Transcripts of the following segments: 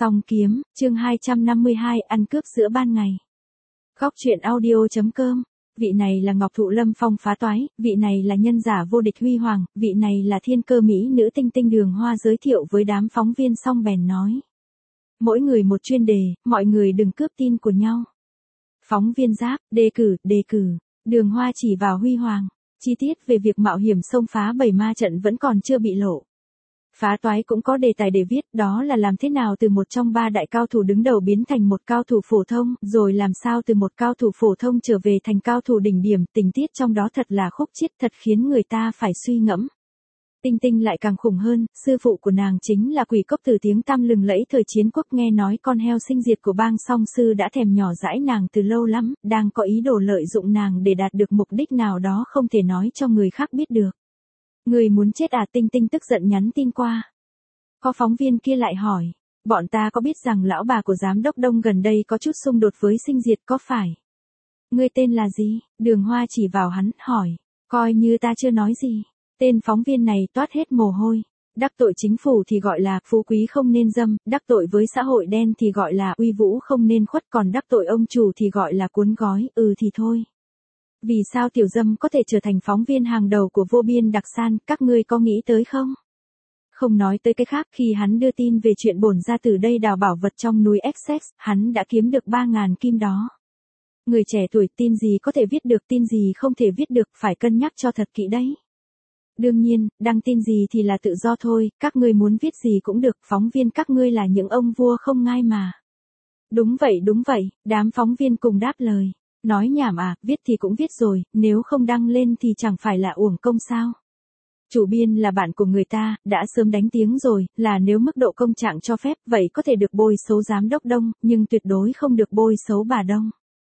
Song kiếm, chương 252, ăn cướp giữa ban ngày. Góc truyện audio.com. Vị này là Ngọc Thụ Lâm Phong phá toái, vị này là nhân giả vô địch Huy Hoàng, vị này là thiên cơ mỹ nữ tinh tinh Đường Hoa giới thiệu với đám phóng viên xong bèn nói. Mỗi người một chuyên đề, mọi người đừng cướp tin của nhau. Phóng viên Giáp, đề cử, Đường Hoa chỉ vào Huy Hoàng. Chi tiết về việc mạo hiểm xông phá 7 ma trận vẫn còn chưa bị lộ. Phá toái cũng có đề tài để viết, đó là làm thế nào từ một trong 3 đại cao thủ đứng đầu biến thành một cao thủ phổ thông, rồi làm sao từ một cao thủ phổ thông trở về thành cao thủ đỉnh điểm, tình tiết trong đó thật là khúc chiết, thật khiến người ta phải suy ngẫm. Tinh Tinh lại càng khủng hơn, sư phụ của nàng chính là Quỷ Cốc Tử tiếng tăm lừng lẫy thời chiến quốc, nghe nói con heo sinh diệt của bang song sư đã thèm nhỏ dãi nàng từ lâu lắm, đang có ý đồ lợi dụng nàng để đạt được mục đích nào đó không thể nói cho người khác biết được. Người muốn chết à? Tinh Tinh tức giận nhắn tin qua. Có phóng viên kia lại hỏi, bọn ta có biết rằng lão bà của giám đốc Đông gần đây có chút xung đột với sinh diệt có phải? Ngươi tên là gì? Đường Hoa chỉ vào hắn, hỏi, coi như ta chưa nói gì. Tên phóng viên này toát hết mồ hôi. Đắc tội chính phủ thì gọi là phú quý không nên dâm, đắc tội với xã hội đen thì gọi là uy vũ không nên khuất, còn đắc tội ông chủ thì gọi là cuốn gói, thì thôi. Vì sao tiểu dâm có thể trở thành phóng viên hàng đầu của Vô Biên Đặc San, các ngươi có nghĩ tới không? Không nói tới cái khác, khi hắn đưa tin về chuyện bổn gia tử đây đào bảo vật trong núi Essex, hắn đã kiếm được 3.000 kim đó. Người trẻ tuổi, tin gì có thể viết được, tin gì không thể viết được, phải cân nhắc cho thật kỹ đấy. Đương nhiên, đăng tin gì thì là tự do thôi, các ngươi muốn viết gì cũng được, phóng viên các ngươi là những ông vua không ngai mà. Đúng vậy, đám phóng viên cùng đáp lời. Nói nhảm à, viết thì cũng viết rồi, nếu không đăng lên thì chẳng phải là uổng công sao. Chủ biên là bạn của người ta, đã sớm đánh tiếng rồi, là nếu mức độ công trạng cho phép, vậy có thể được bôi xấu giám đốc Đông, nhưng tuyệt đối không được bôi xấu bà Đông.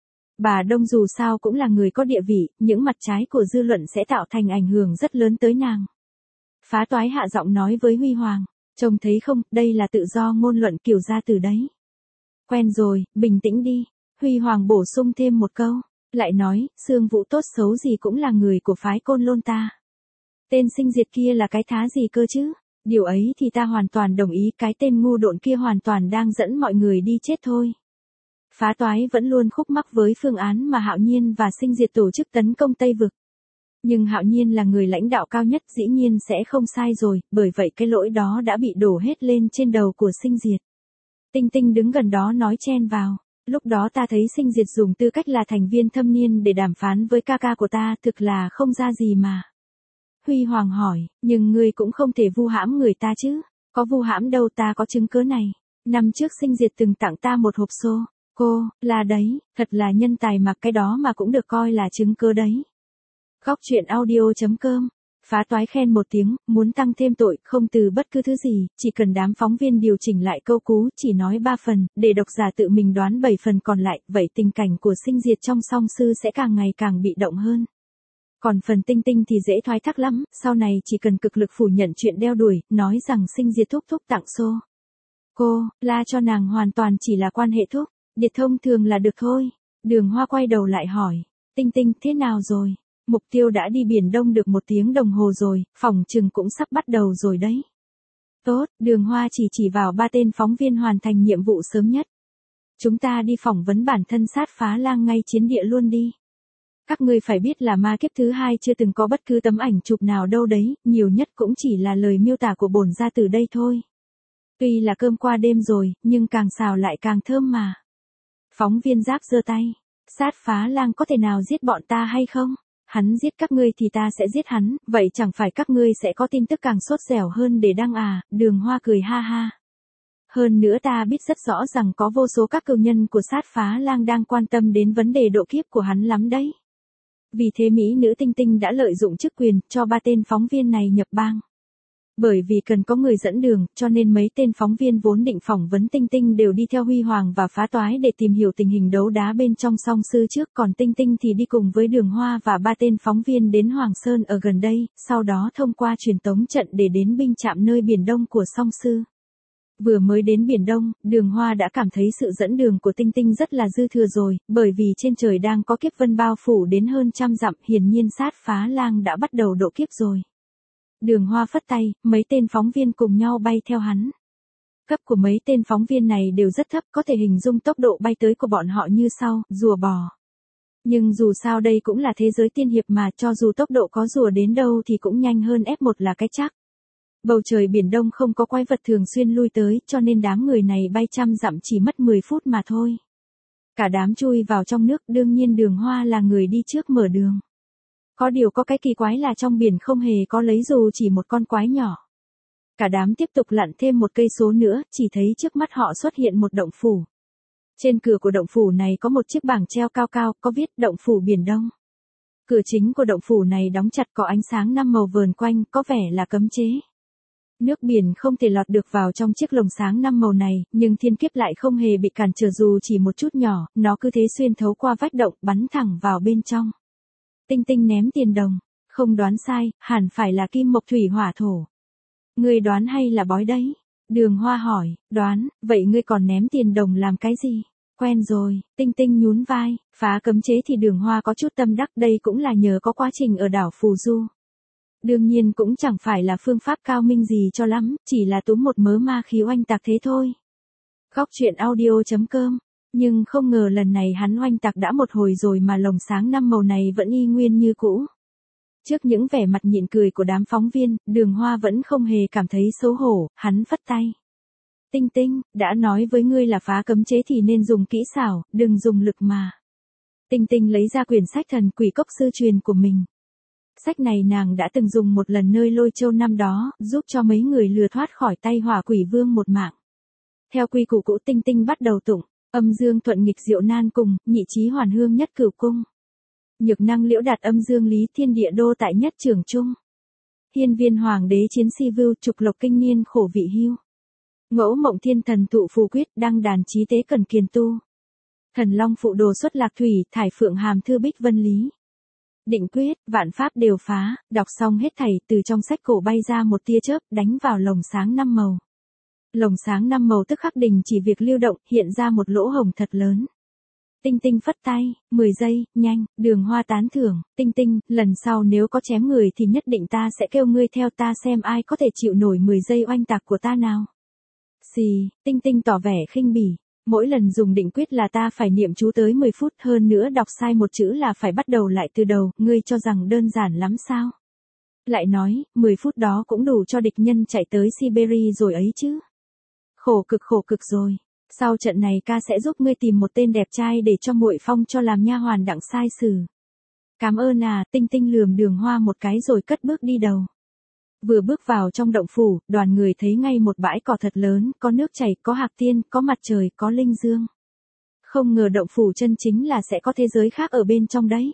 Bà Đông dù sao cũng là người có địa vị, những mặt trái của dư luận sẽ tạo thành ảnh hưởng rất lớn tới nàng. Phá toái hạ giọng nói với Huy Hoàng, trông thấy không, đây là tự do ngôn luận kiểu ra từ đấy. Quen rồi, bình tĩnh đi. Huy Hoàng bổ sung thêm một câu, lại nói, Sương Vũ tốt xấu gì cũng là người của phái Côn Lôn ta. Tên sinh diệt kia là cái thá gì cơ chứ? Điều ấy thì ta hoàn toàn đồng ý, cái tên ngu độn kia hoàn toàn đang dẫn mọi người đi chết thôi. Phá toái vẫn luôn khúc mắc với phương án mà Hạo Nhiên và sinh diệt tổ chức tấn công Tây Vực. Nhưng Hạo Nhiên là người lãnh đạo cao nhất, dĩ nhiên sẽ không sai rồi, bởi vậy cái lỗi đó đã bị đổ hết lên trên đầu của sinh diệt. Tinh Tinh đứng gần đó nói chen vào. Lúc đó ta thấy sinh diệt dùng tư cách là thành viên thâm niên để đàm phán với ca ca của ta, thực là không ra gì mà. Huy Hoàng hỏi, nhưng ngươi cũng không thể vu hãm người ta chứ. Có vu hãm đâu, ta có chứng cứ này. Năm trước sinh diệt từng tặng ta một hộp xô. Cô, là đấy, thật là nhân tài mà, cái đó mà cũng được coi là chứng cứ đấy. Góc truyện audio.com. Phá toái khen một tiếng, muốn tăng thêm tội, không từ bất cứ thứ gì, chỉ cần đám phóng viên điều chỉnh lại câu cú, chỉ nói 3 phần, để độc giả tự mình đoán 7 phần còn lại, vậy tình cảnh của sinh diệt trong song sư sẽ càng ngày càng bị động hơn. Còn phần Tinh Tinh thì dễ thoái thác lắm, sau này chỉ cần cực lực phủ nhận chuyện đeo đuổi, nói rằng sinh diệt thúc tặng xô. Cô, la cho nàng hoàn toàn chỉ là quan hệ thúc, điệt thông thường là được thôi. Đường Hoa quay đầu lại hỏi, Tinh Tinh thế nào rồi? Mục tiêu đã đi Biển Đông được 1 tiếng đồng hồ rồi, phỏng chừng cũng sắp bắt đầu rồi đấy. Tốt, Đường Hoa chỉ vào 3 tên phóng viên hoàn thành nhiệm vụ sớm nhất. Chúng ta đi phỏng vấn bản thân Sát Phá Lang ngay chiến địa luôn đi. Các ngươi phải biết là ma kiếp thứ 2 chưa từng có bất cứ tấm ảnh chụp nào đâu đấy, nhiều nhất cũng chỉ là lời miêu tả của bổn gia tử đây thôi. Tuy là cơm qua đêm rồi, nhưng càng xào lại càng thơm mà. Phóng viên Giáp giơ tay, Sát Phá Lang có thể nào giết bọn ta hay không? Hắn giết các ngươi thì ta sẽ giết hắn, vậy chẳng phải các ngươi sẽ có tin tức càng sốt dẻo hơn để đăng à? Đường Hoa cười ha ha. Hơn nữa ta biết rất rõ rằng có vô số các cựu nhân của Sát Phá Lang đang quan tâm đến vấn đề độ kiếp của hắn lắm đấy. Vì thế mỹ nữ Tinh Tinh đã lợi dụng chức quyền, cho 3 tên phóng viên này nhập bang. Bởi vì cần có người dẫn đường, cho nên mấy tên phóng viên vốn định phỏng vấn Tinh Tinh đều đi theo Huy Hoàng và Phá toái để tìm hiểu tình hình đấu đá bên trong song sư trước, còn Tinh Tinh thì đi cùng với Đường Hoa và 3 tên phóng viên đến Hoàng Sơn ở gần đây, sau đó thông qua truyền tống trận để đến binh trạm nơi Biển Đông của song sư. Vừa mới đến Biển Đông, Đường Hoa đã cảm thấy sự dẫn đường của Tinh Tinh rất là dư thừa rồi, bởi vì trên trời đang có kiếp vân bao phủ đến hơn 100 dặm, hiển nhiên Sát Phá Lang đã bắt đầu độ kiếp rồi. Đường Hoa phất tay, mấy tên phóng viên cùng nhau bay theo hắn. Cấp của mấy tên phóng viên này đều rất thấp, có thể hình dung tốc độ bay tới của bọn họ như sau, rùa bò. Nhưng dù sao đây cũng là thế giới tiên hiệp mà, cho dù tốc độ có rùa đến đâu thì cũng nhanh hơn F1 là cái chắc. Bầu trời Biển Đông không có quái vật thường xuyên lui tới, cho nên đám người này bay trăm dặm chỉ mất 10 phút mà thôi. Cả đám chui vào trong nước, đương nhiên Đường Hoa là người đi trước mở đường. Có điều có cái kỳ quái là trong biển không hề có lấy dù chỉ một con quái nhỏ. Cả đám tiếp tục lặn thêm 1 cây số nữa, chỉ thấy trước mắt họ xuất hiện một động phủ. Trên cửa của động phủ này có một chiếc bảng treo cao cao, có viết động phủ Biển Đông. Cửa chính của động phủ này đóng chặt, có ánh sáng 5 màu vờn quanh, có vẻ là cấm chế. Nước biển không thể lọt được vào trong chiếc lồng sáng 5 màu này, nhưng thiên kiếp lại không hề bị cản trở dù chỉ một chút nhỏ, nó cứ thế xuyên thấu qua vách động, bắn thẳng vào bên trong. Tinh Tinh ném tiền đồng, không đoán sai, hẳn phải là kim mộc thủy hỏa thổ. Ngươi đoán hay là bói đấy? Đường Hoa hỏi, đoán, vậy ngươi còn ném tiền đồng làm cái gì? Quen rồi, Tinh Tinh nhún vai, phá cấm chế thì Đường Hoa có chút tâm đắc, đây cũng là nhờ có quá trình ở đảo Phù Du. Đương nhiên cũng chẳng phải là phương pháp cao minh gì cho lắm, chỉ là túm một mớ ma khí oanh tạc thế thôi. Góc truyện audio.com, nhưng không ngờ lần này hắn oanh tạc đã một hồi rồi mà lồng sáng 5 màu này vẫn y nguyên như cũ. Trước những vẻ mặt nhịn cười của đám phóng viên, Đường Hoa vẫn không hề cảm thấy xấu hổ, hắn phất tay. Tinh Tinh, đã nói với ngươi là phá cấm chế thì nên dùng kỹ xảo, đừng dùng lực mà. Tinh Tinh lấy ra quyển sách Thần Quỷ Cốc sư truyền của mình. Sách này nàng đã từng dùng một lần nơi Lôi Châu năm đó, giúp cho mấy người lừa thoát khỏi tay Hỏa Quỷ Vương một mạng. Theo quy củ cũ, Tinh Tinh bắt đầu tụng, âm dương thuận nghịch diệu nan cùng, nhị chí hoàn hương nhất cửu cung. Nhược năng liễu đạt âm dương lý thiên địa đô tại nhất trường trung. Hiên viên hoàng đế chiến si vưu trục lộc kinh niên khổ vị hưu. Ngẫu mộng thiên thần tụ phù quyết đăng đàn trí tế cần kiền tu. Thần long phụ đồ xuất lạc thủy thải phượng hàm thư bích vân lý. Định quyết, vạn pháp đều phá, đọc xong hết thảy, từ trong sách cổ bay ra một tia chớp đánh vào lồng sáng 5 màu. Lồng sáng 5 màu tức khắc đình chỉ việc lưu động, hiện ra một lỗ hổng thật lớn. Tinh Tinh phất tay, 10 giây, nhanh, Đường Hoa tán thưởng, Tinh Tinh, lần sau nếu có chém người thì nhất định ta sẽ kêu ngươi theo ta xem ai có thể chịu nổi 10 giây oanh tạc của ta nào. Xì, Tinh Tinh tỏ vẻ khinh bỉ, mỗi lần dùng định quyết là ta phải niệm chú tới 10 phút, hơn nữa đọc sai một chữ là phải bắt đầu lại từ đầu, ngươi cho rằng đơn giản lắm sao? Lại nói, 10 phút đó cũng đủ cho địch nhân chạy tới Siberia rồi ấy chứ. Khổ cực rồi. Sau trận này ca sẽ giúp ngươi tìm một tên đẹp trai để cho muội phong cho làm nha hoàn đặng sai xử. Cảm ơn à, Tinh Tinh lườm Đường Hoa một cái rồi cất bước đi đầu. Vừa bước vào trong động phủ, đoàn người thấy ngay một bãi cỏ thật lớn, có nước chảy, có hạc tiên, có mặt trời, có linh dương. Không ngờ động phủ chân chính là sẽ có thế giới khác ở bên trong đấy.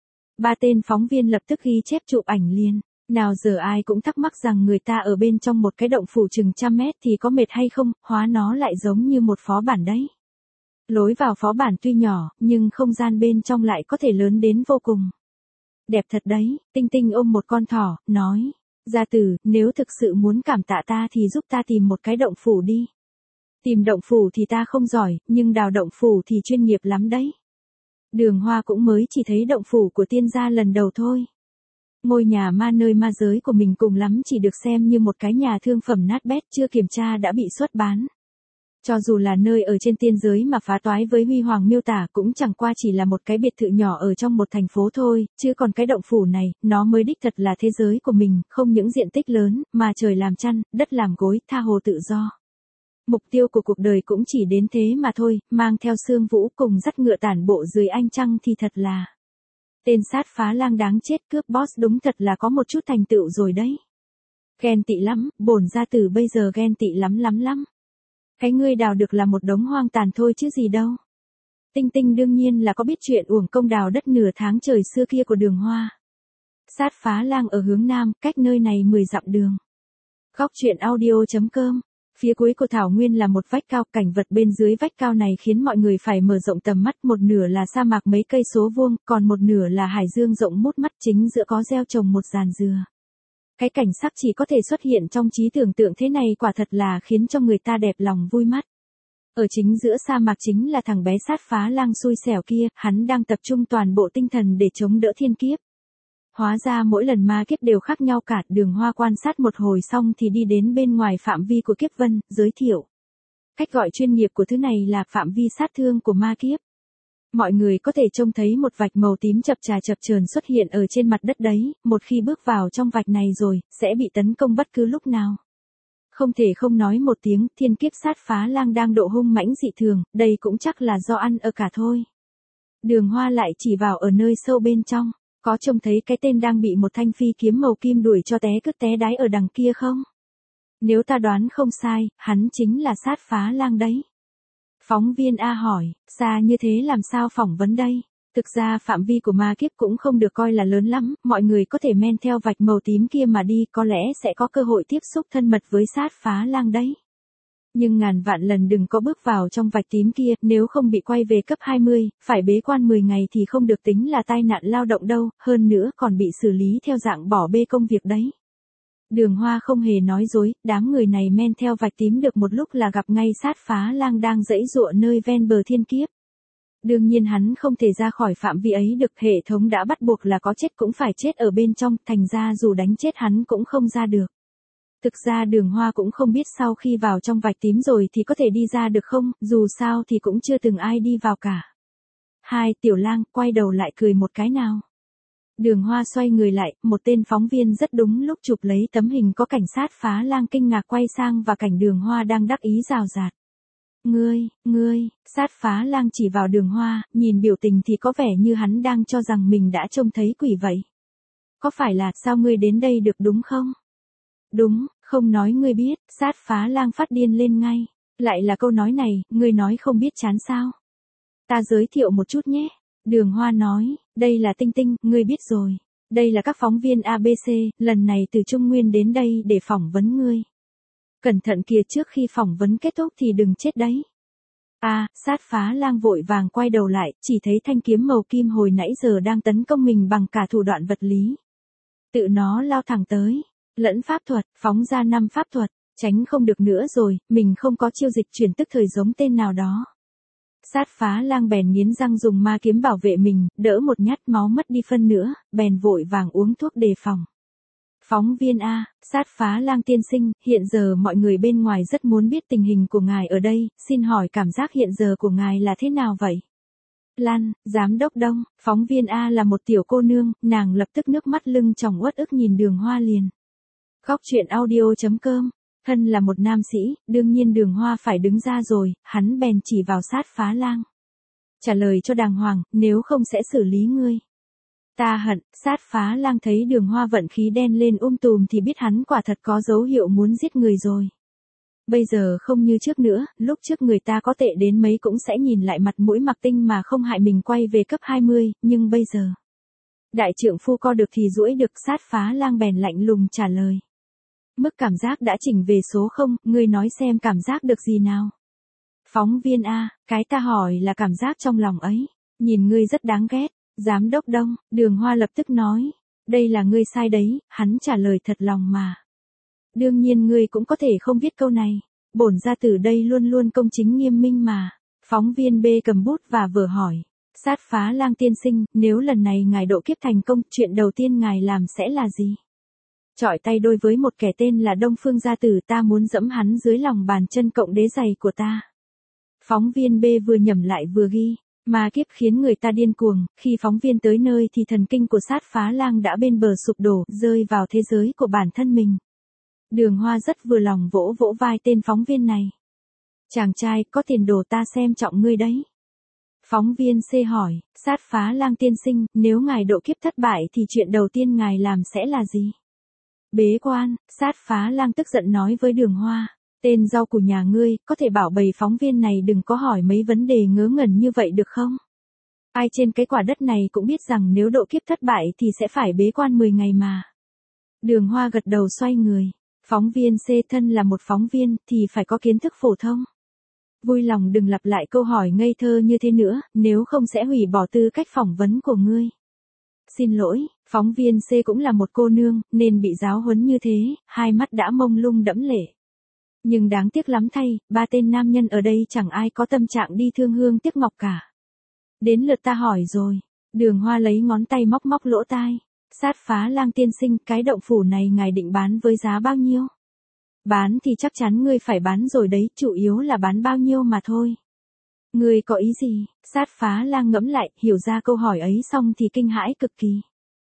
3 tên phóng viên lập tức ghi chép chụp ảnh liền. Nào giờ ai cũng thắc mắc rằng người ta ở bên trong một cái động phủ chừng 100 mét thì có mệt hay không, hóa nó lại giống như một phó bản đấy. Lối vào phó bản tuy nhỏ, nhưng không gian bên trong lại có thể lớn đến vô cùng. Đẹp thật đấy, Tinh Tinh ôm một con thỏ, nói. Gia tử, nếu thực sự muốn cảm tạ ta thì giúp ta tìm một cái động phủ đi. Tìm động phủ thì ta không giỏi, nhưng đào động phủ thì chuyên nghiệp lắm đấy. Đường Hoa cũng mới chỉ thấy động phủ của tiên gia lần đầu thôi. Ngôi nhà ma nơi ma giới của mình cùng lắm chỉ được xem như một cái nhà thương phẩm nát bét chưa kiểm tra đã bị xuất bán. Cho dù là nơi ở trên tiên giới mà phá toái với huy hoàng miêu tả cũng chẳng qua chỉ là một cái biệt thự nhỏ ở trong một thành phố thôi, chứ còn cái động phủ này, nó mới đích thật là thế giới của mình, không những diện tích lớn, mà trời làm chăn, đất làm gối, tha hồ tự do. Mục tiêu của cuộc đời cũng chỉ đến thế mà thôi, mang theo xương vũ cùng dắt ngựa tản bộ dưới ánh trăng thì thật là... Tên sát phá lang đáng chết cướp boss đúng thật là có một chút thành tựu rồi đấy. Ghen tị lắm, bổn gia tử bây giờ ghen tị lắm. Cái ngươi đào được là một đống hoang tàn thôi chứ gì đâu. Tinh Tinh đương nhiên là có biết chuyện uổng công đào đất nửa tháng trời xưa kia của Đường Hoa. Sát phá lang ở hướng nam, cách nơi này 10 dặm đường. Góc truyện audio.com. Phía cuối của thảo nguyên là một vách cao, cảnh vật bên dưới vách cao này khiến mọi người phải mở rộng tầm mắt, một nửa là sa mạc mấy cây số vuông, còn một nửa là hải dương rộng mút mắt, chính giữa có gieo trồng một giàn dừa. Cái cảnh sắc chỉ có thể xuất hiện trong trí tưởng tượng thế này quả thật là khiến cho người ta đẹp lòng vui mắt. Ở chính giữa sa mạc chính là thằng bé sát phá lang xui xẻo kia, hắn đang tập trung toàn bộ tinh thần để chống đỡ thiên kiếp. Hóa ra mỗi lần ma kiếp đều khác nhau cả, Đường Hoa quan sát một hồi xong thì đi đến bên ngoài phạm vi của kiếp vân, giới thiệu. Cách gọi chuyên nghiệp của thứ này là phạm vi sát thương của ma kiếp. Mọi người có thể trông thấy một vạch màu tím chập chờn xuất hiện ở trên mặt đất đấy, một khi bước vào trong vạch này rồi, sẽ bị tấn công bất cứ lúc nào. Không thể không nói một tiếng, thiên kiếp sát phá lang đang độ hung mãnh dị thường, đây cũng chắc là do ăn ở cả thôi. Đường Hoa lại chỉ vào ở nơi sâu bên trong, có trông thấy cái tên đang bị một thanh phi kiếm màu kim đuổi cho té cứt té đái ở đằng kia không? Nếu ta đoán không sai, hắn chính là sát phá lang đấy. Phóng viên A hỏi, xa như thế làm sao phỏng vấn đây? Thực ra phạm vi của ma kiếp cũng không được coi là lớn lắm, mọi người có thể men theo vạch màu tím kia mà đi, có lẽ sẽ có cơ hội tiếp xúc thân mật với sát phá lang đấy. Nhưng ngàn vạn lần đừng có bước vào trong vạch tím kia, nếu không bị quay về cấp 20, phải bế quan 10 ngày thì không được tính là tai nạn lao động đâu, hơn nữa còn bị xử lý theo dạng bỏ bê công việc đấy. Đường Hoa không hề nói dối, đám người này men theo vạch tím được một lúc là gặp ngay sát phá lang đang giãy giụa nơi ven bờ thiên kiếp. Đương nhiên hắn không thể ra khỏi phạm vi ấy được, hệ thống đã bắt buộc là có chết cũng phải chết ở bên trong, thành ra dù đánh chết hắn cũng không ra được. Thực ra Đường Hoa cũng không biết sau khi vào trong vạch tím rồi thì có thể đi ra được không, dù sao thì cũng chưa từng ai đi vào cả. Hai tiểu lang quay đầu lại cười một cái nào. Đường Hoa xoay người lại, một tên phóng viên rất đúng lúc chụp lấy tấm hình có cảnh sát phá lang kinh ngạc quay sang và cảnh Đường Hoa đang đắc ý rào rạt. Ngươi, sát phá lang chỉ vào Đường Hoa, nhìn biểu tình thì có vẻ như hắn đang cho rằng mình đã trông thấy quỷ vậy. Có phải là sao ngươi đến đây được đúng không? Đúng, không nói ngươi biết, sát phá lang phát điên lên ngay. Lại là câu nói này, ngươi nói không biết chán sao? Ta giới thiệu một chút nhé. Đường Hoa nói, đây là Tinh Tinh, ngươi biết rồi. Đây là các phóng viên ABC, lần này từ Trung Nguyên đến đây để phỏng vấn ngươi. Cẩn thận kìa, trước khi phỏng vấn kết thúc thì đừng chết đấy. Sát phá lang vội vàng quay đầu lại, chỉ thấy thanh kiếm màu kim hồi nãy giờ đang tấn công mình bằng cả thủ đoạn vật lý. Tự nó lao thẳng tới, lẫn pháp thuật, phóng ra 5 pháp thuật, tránh không được nữa rồi, mình không có chiêu dịch chuyển tức thời giống tên nào đó. Sát phá lang bèn nghiến răng dùng ma kiếm bảo vệ mình, đỡ một nhát máu mất đi phân nữa, bèn vội vàng uống thuốc đề phòng. Phóng viên A, sát phá lang tiên sinh, hiện giờ mọi người bên ngoài rất muốn biết tình hình của ngài ở đây, xin hỏi cảm giác hiện giờ của ngài là thế nào vậy? Lan, giám đốc Đông, phóng viên A là một tiểu cô nương, nàng lập tức nước mắt lưng tròng uất ức nhìn Đường Hoa liền. Góc truyện audio.com. Thân là một nam sĩ, đương nhiên Đường Hoa phải đứng ra rồi, hắn bèn chỉ vào sát phá lang. Trả lời cho đàng hoàng, nếu không sẽ xử lý ngươi. Ta hận, sát phá lang thấy Đường Hoa vận khí đen lên tùm thì biết hắn quả thật có dấu hiệu muốn giết người rồi. Bây giờ không như trước nữa, lúc trước người ta có tệ đến mấy cũng sẽ nhìn lại mặt mũi mặc tinh mà không hại mình quay về cấp 20, nhưng bây giờ. Đại trượng phu co được thì duỗi được, sát phá lang bèn lạnh lùng trả lời. Mức cảm giác đã chỉnh về số 0, ngươi nói xem cảm giác được gì nào? Phóng viên A, cái ta hỏi là cảm giác trong lòng ấy. Nhìn ngươi rất đáng ghét. Giám đốc Đông, Đường Hoa lập tức nói. Đây là ngươi sai đấy, hắn trả lời thật lòng mà. Đương nhiên ngươi cũng có thể không viết câu này. Bổn gia tử đây luôn luôn công chính nghiêm minh mà. Phóng viên B cầm bút và vở hỏi. Sát phá lang tiên sinh, nếu lần này ngài độ kiếp thành công, chuyện đầu tiên ngài làm sẽ là gì? Chọi tay đôi với một kẻ tên là Đông Phương gia tử, ta muốn dẫm hắn dưới lòng bàn chân cộng đế giày của ta. Phóng viên B vừa nhẩm lại vừa ghi. Ma kiếp khiến người ta điên cuồng, khi phóng viên tới nơi thì thần kinh của sát phá lang đã bên bờ sụp đổ, rơi vào thế giới của bản thân mình. Đường Hoa rất vừa lòng vỗ vỗ vai tên phóng viên này. Chàng trai, có tiền đồ ta xem trọng ngươi đấy. Phóng viên C hỏi, sát phá lang tiên sinh, nếu ngài độ kiếp thất bại thì chuyện đầu tiên ngài làm sẽ là gì? Bế quan, sát phá lang tức giận nói với Đường Hoa. Tên rau của nhà ngươi, có thể bảo bầy phóng viên này đừng có hỏi mấy vấn đề ngớ ngẩn như vậy được không? Ai trên cái quả đất này cũng biết rằng nếu độ kiếp thất bại thì sẽ phải bế quan 10 ngày mà. Đường Hoa gật đầu xoay người. Phóng viên C thân là một phóng viên thì phải có kiến thức phổ thông. Vui lòng đừng lặp lại câu hỏi ngây thơ như thế nữa, nếu không sẽ hủy bỏ tư cách phỏng vấn của ngươi. Xin lỗi, phóng viên C cũng là một cô nương, nên bị giáo huấn như thế, hai mắt đã mông lung đẫm lệ. Nhưng đáng tiếc lắm thay, ba tên nam nhân ở đây chẳng ai có tâm trạng đi thương hương tiếc ngọc cả. Đến lượt ta hỏi rồi. Đường Hoa lấy ngón tay móc móc lỗ tai. Sát phá lang tiên sinh, cái động phủ này ngài định bán với giá bao nhiêu? Bán thì chắc chắn ngươi phải bán rồi đấy, chủ yếu là bán bao nhiêu mà thôi. Ngươi có ý gì? Sát Phá Lang ngẫm lại, hiểu ra câu hỏi ấy xong thì kinh hãi cực kỳ.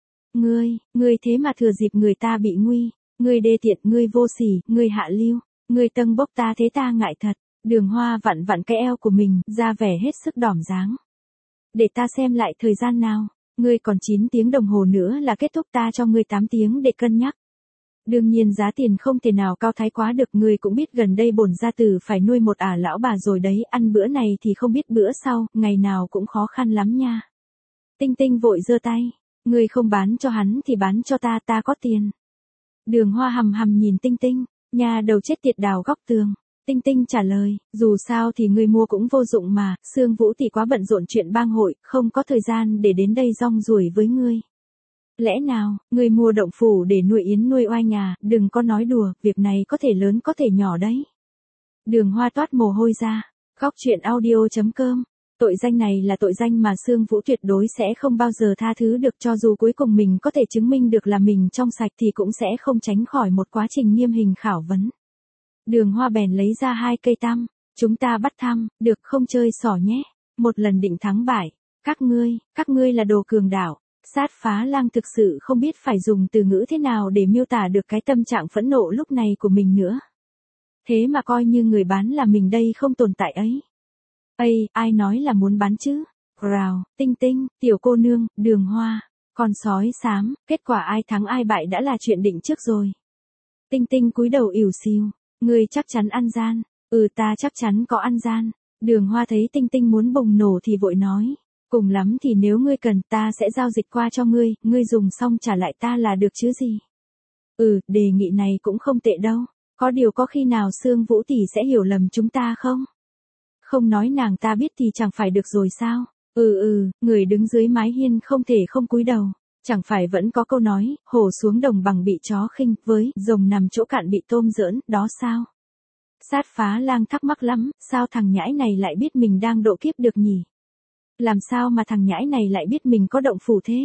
Ngươi thế mà thừa dịp người ta bị nguy, ngươi đê tiện, ngươi vô sỉ, ngươi hạ lưu, ngươi tâng bốc ta thế ta ngại thật. Đường Hoa vặn vặn cái eo của mình, ra vẻ hết sức đỏm dáng. Để ta xem lại thời gian nào, ngươi còn 9 tiếng đồng hồ nữa là kết thúc, ta cho ngươi 8 tiếng để cân nhắc. Đương nhiên giá tiền không thể nào cao thái quá được, ngươi cũng biết gần đây bổn gia tử phải nuôi một lão bà rồi đấy, ăn bữa này thì không biết bữa sau, ngày nào cũng khó khăn lắm nha. Tinh Tinh vội giơ tay, ngươi không bán cho hắn thì bán cho ta, ta có tiền. Đường Hoa hầm hầm nhìn Tinh Tinh, nhà đầu chết tiệt đào góc tường. Tinh Tinh trả lời, dù sao thì ngươi mua cũng vô dụng mà, Sương Vũ thì quá bận rộn chuyện bang hội, không có thời gian để đến đây rong ruổi với ngươi. Lẽ nào, ngươi mua động phủ để nuôi yến nuôi oai nhà, đừng có nói đùa, việc này có thể lớn có thể nhỏ đấy. Đường Hoa toát mồ hôi ra, Góc Truyện Audio.com. Tội danh này là tội danh mà Sương Vũ tuyệt đối sẽ không bao giờ tha thứ được, cho dù cuối cùng mình có thể chứng minh được là mình trong sạch thì cũng sẽ không tránh khỏi một quá trình nghiêm hình khảo vấn. Đường Hoa bèn lấy ra 2 cây tăm, chúng ta bắt thăm, được không chơi xỏ nhé, một lần định thắng bại, các ngươi là đồ cường đảo. Sát Phá Lang thực sự không biết phải dùng từ ngữ thế nào để miêu tả được cái tâm trạng phẫn nộ lúc này của mình nữa. Thế mà coi như người bán là mình đây không tồn tại ấy. Ây, ai nói là muốn bán chứ? Rào, Tinh Tinh, tiểu cô nương, Đường Hoa, con sói xám, kết quả ai thắng ai bại đã là chuyện định trước rồi. Tinh Tinh cúi đầu ỉu xìu, ngươi chắc chắn ăn gian, ta chắc chắn có ăn gian. Đường Hoa thấy Tinh Tinh muốn bùng nổ thì vội nói, cùng lắm thì nếu ngươi cần ta sẽ giao dịch qua cho ngươi, ngươi dùng xong trả lại ta là được chứ gì. Đề nghị này cũng không tệ đâu, có điều có khi nào Sương Vũ tỷ sẽ hiểu lầm chúng ta không? Không nói nàng ta biết thì chẳng phải được rồi sao? Người đứng dưới mái hiên không thể không cúi đầu. Chẳng phải vẫn có câu nói, hổ xuống đồng bằng bị chó khinh, với rồng nằm chỗ cạn bị tôm giỡn, đó sao? Sát Phá Lang thắc mắc lắm, sao thằng nhãi này lại biết mình đang độ kiếp được nhỉ? Làm sao mà thằng nhãi này lại biết mình có động phủ thế?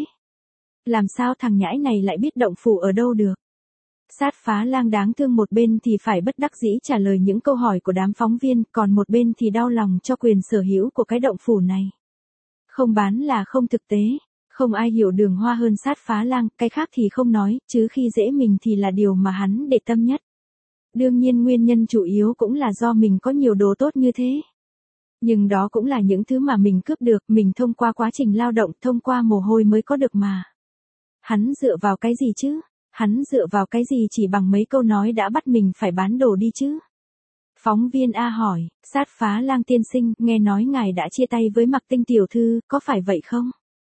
Làm sao thằng nhãi này lại biết động phủ ở đâu được? Sát Phá Lang đáng thương một bên thì phải bất đắc dĩ trả lời những câu hỏi của đám phóng viên, còn một bên thì đau lòng cho quyền sở hữu của cái động phủ này. Không bán là không thực tế, không ai hiểu Đường Hoa hơn Sát Phá Lang, cái khác thì không nói, chứ khi dễ mình thì là điều mà hắn để tâm nhất. Đương nhiên nguyên nhân chủ yếu cũng là do mình có nhiều đồ tốt như thế. Nhưng đó cũng là những thứ mà mình cướp được, mình thông qua quá trình lao động, thông qua mồ hôi mới có được mà. Hắn dựa vào cái gì chứ? Hắn dựa vào cái gì chỉ bằng mấy câu nói đã bắt mình phải bán đồ đi chứ? Phóng viên A hỏi, Sát Phá Lang tiên sinh, nghe nói ngài đã chia tay với Mặc Tinh tiểu thư, có phải vậy không?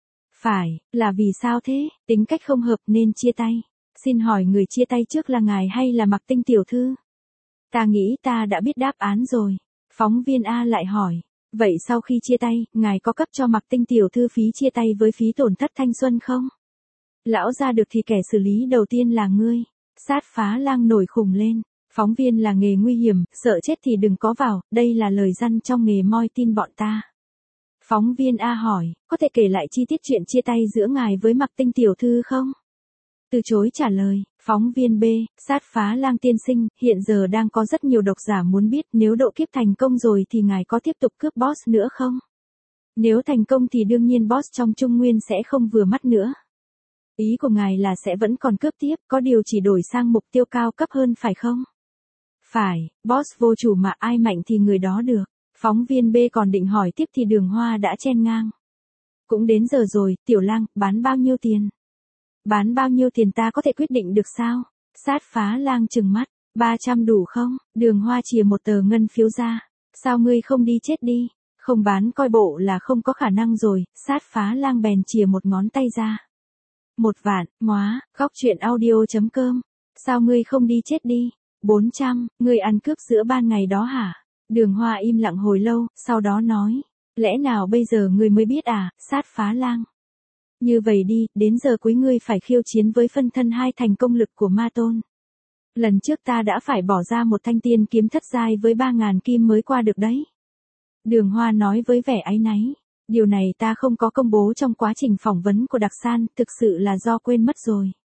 Phải, là vì sao thế? Tính cách không hợp nên chia tay. Xin hỏi người chia tay trước là ngài hay là Mặc Tinh tiểu thư? Ta nghĩ ta đã biết đáp án rồi. Phóng viên A lại hỏi, vậy sau khi chia tay, ngài có cấp cho Mặc Tinh tiểu thư phí chia tay với phí tổn thất thanh xuân không? Lão ra được thì kẻ xử lý đầu tiên là ngươi. Sát Phá Lang nổi khùng lên. Phóng viên là nghề nguy hiểm, sợ chết thì đừng có vào, đây là lời răn trong nghề moi tin bọn ta. Phóng viên A hỏi, có thể kể lại chi tiết chuyện chia tay giữa ngài với Mặc Tinh tiểu thư không? Từ chối trả lời, phóng viên B, Sát Phá Lang tiên sinh, hiện giờ đang có rất nhiều độc giả muốn biết nếu độ kiếp thành công rồi thì ngài có tiếp tục cướp boss nữa không? Nếu thành công thì đương nhiên boss trong Trung Nguyên sẽ không vừa mắt nữa. Ý của ngài là sẽ vẫn còn cướp tiếp, có điều chỉ đổi sang mục tiêu cao cấp hơn phải không? Phải, boss vô chủ mà ai mạnh thì người đó được. Phóng viên B còn định hỏi tiếp thì Đường Hoa đã chen ngang. Cũng đến giờ rồi, Tiểu Lang, bán bao nhiêu tiền? Bán bao nhiêu tiền ta có thể quyết định được sao? Sát Phá Lang trừng mắt, 300 đủ không? Đường Hoa chìa một tờ ngân phiếu ra. Sao ngươi không đi chết đi? Không bán coi bộ là không có khả năng rồi, Sát Phá Lang bèn chìa một ngón tay ra. 1 vạn, móa, Góc Truyện Audio.com. Sao ngươi không đi chết đi? 400, ngươi ăn cướp giữa ban ngày đó hả? Đường Hoa im lặng hồi lâu, sau đó nói, lẽ nào bây giờ ngươi mới biết à, Sát Phá Lang? Như vậy đi, đến giờ cuối ngươi phải khiêu chiến với phân thân 2 thành công lực của ma tôn. Lần trước ta đã phải bỏ ra một thanh tiên kiếm thất giai với 3.000 kim mới qua được đấy. Đường Hoa nói với vẻ áy náy, điều này ta không có công bố trong quá trình phỏng vấn của Đặc San, thực sự là do quên mất rồi.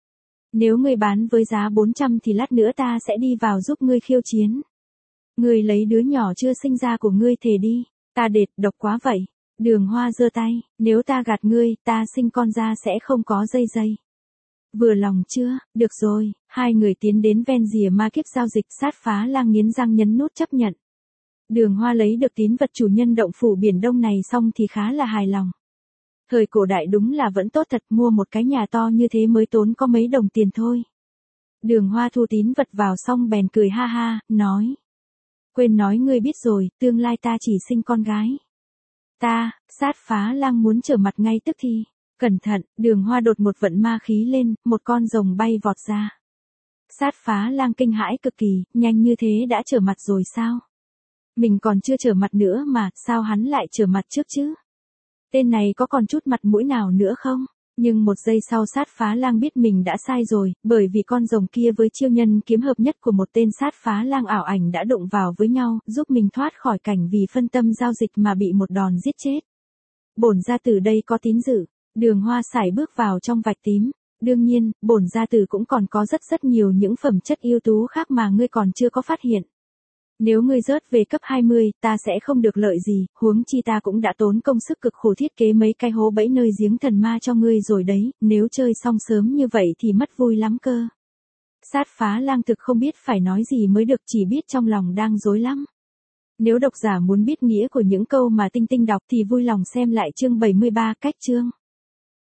Nếu ngươi bán với giá 400 thì lát nữa ta sẽ đi vào giúp ngươi khiêu chiến. Ngươi lấy đứa nhỏ chưa sinh ra của ngươi thề đi, ta đệt độc quá vậy. Đường Hoa giơ tay, nếu ta gạt ngươi, ta sinh con ra sẽ không có dây dây. Vừa lòng chưa, được rồi, hai người tiến đến ven rìa ma kiếp giao dịch. Sát Phá Lang nghiến răng nhấn nút chấp nhận. Đường Hoa lấy được tín vật chủ nhân động phủ biển Đông này xong thì khá là hài lòng. Thời cổ đại đúng là vẫn tốt thật, mua một cái nhà to như thế mới tốn có mấy đồng tiền thôi. Đường Hoa thu tín vật vào xong bèn cười ha ha, nói. Quên nói ngươi biết rồi, tương lai ta chỉ sinh con gái. Sát Phá Lang muốn trở mặt ngay tức thì. Cẩn thận, Đường Hoa đột một vận ma khí lên, một con rồng bay vọt ra. Sát Phá Lang kinh hãi cực kỳ, nhanh như thế đã trở mặt rồi sao? Mình còn chưa trở mặt nữa mà, sao hắn lại trở mặt trước chứ? Tên này có còn chút mặt mũi nào nữa không? Nhưng một giây sau Sát Phá Lang biết mình đã sai rồi, bởi vì con rồng kia với chiêu nhân kiếm hợp nhất của một tên Sát Phá Lang ảo ảnh đã đụng vào với nhau, giúp mình thoát khỏi cảnh vì phân tâm giao dịch mà bị một đòn giết chết. Bổn gia tử đây có tín dự. Đường Hoa sải bước vào trong vạch tím. Đương nhiên, bổn gia tử cũng còn có rất nhiều những phẩm chất ưu tú khác mà ngươi còn chưa có phát hiện. Nếu ngươi rớt về cấp 20, ta sẽ không được lợi gì, huống chi ta cũng đã tốn công sức cực khổ thiết kế mấy cái hố bẫy nơi giếng thần ma cho ngươi rồi đấy, nếu chơi xong sớm như vậy thì mất vui lắm cơ. Sát Phá Lang thực không biết phải nói gì mới được, chỉ biết trong lòng đang rối lắm. Nếu độc giả muốn biết nghĩa của những câu mà Tinh Tinh đọc thì vui lòng xem lại chương 73 cách chương.